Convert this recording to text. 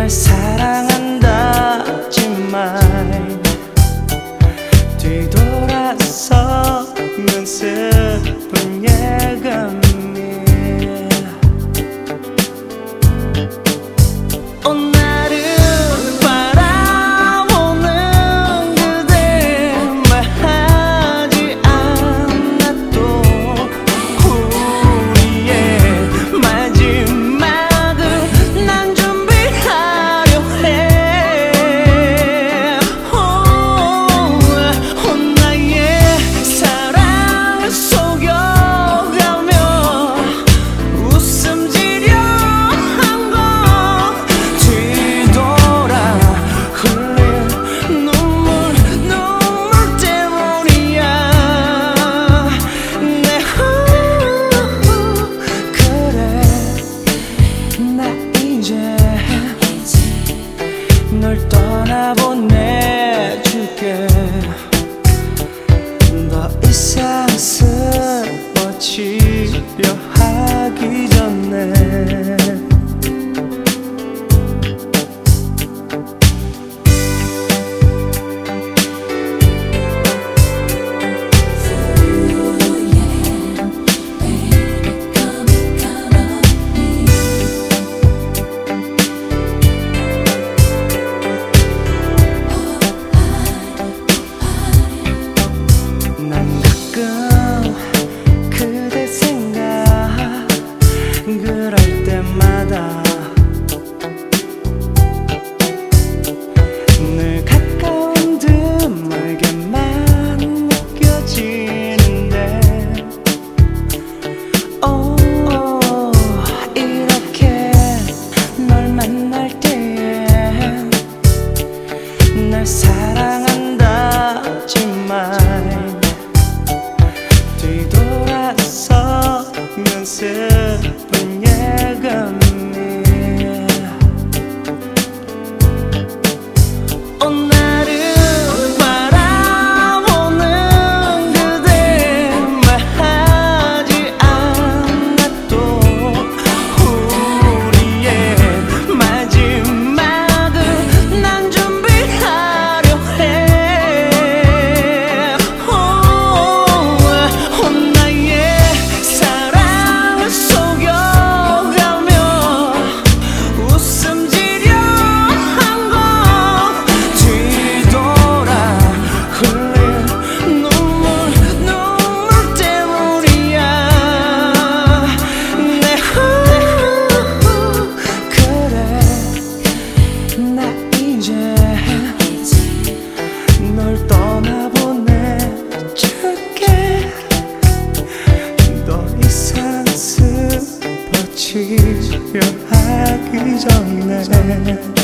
날 사랑한다지만 뒤돌아서면 슬픈 예감이 나를 바라보는 그대 말하지 않아도 우리의 마지막을 난 준비하려 해. 나의 사랑을 속여가며 웃음 지려 한 건 뒤돌아 흘린 눈물 때문이야. 그래 나 이제 널 떠나보내줄게. 더 이상 슬퍼지려 하기 전에 난 가끔 그대 생각 그럴 때마다 늘 가까운 듯 멀게만 느껴지는데 이렇게 널 만날 때에 날 사랑한다지만 뒤돌아서면 슬픈 예감이 나를 바라보는 그대 말하지 않아도 우리의 마지막을 난 준비하려 해. 나의 사랑을 속여가며 웃음 지려 한 건 뒤돌아 흘린 눈물 때문이야. 그래 나 이제 널 떠나보내줄게. 더 이상 슬퍼지려 하기 전에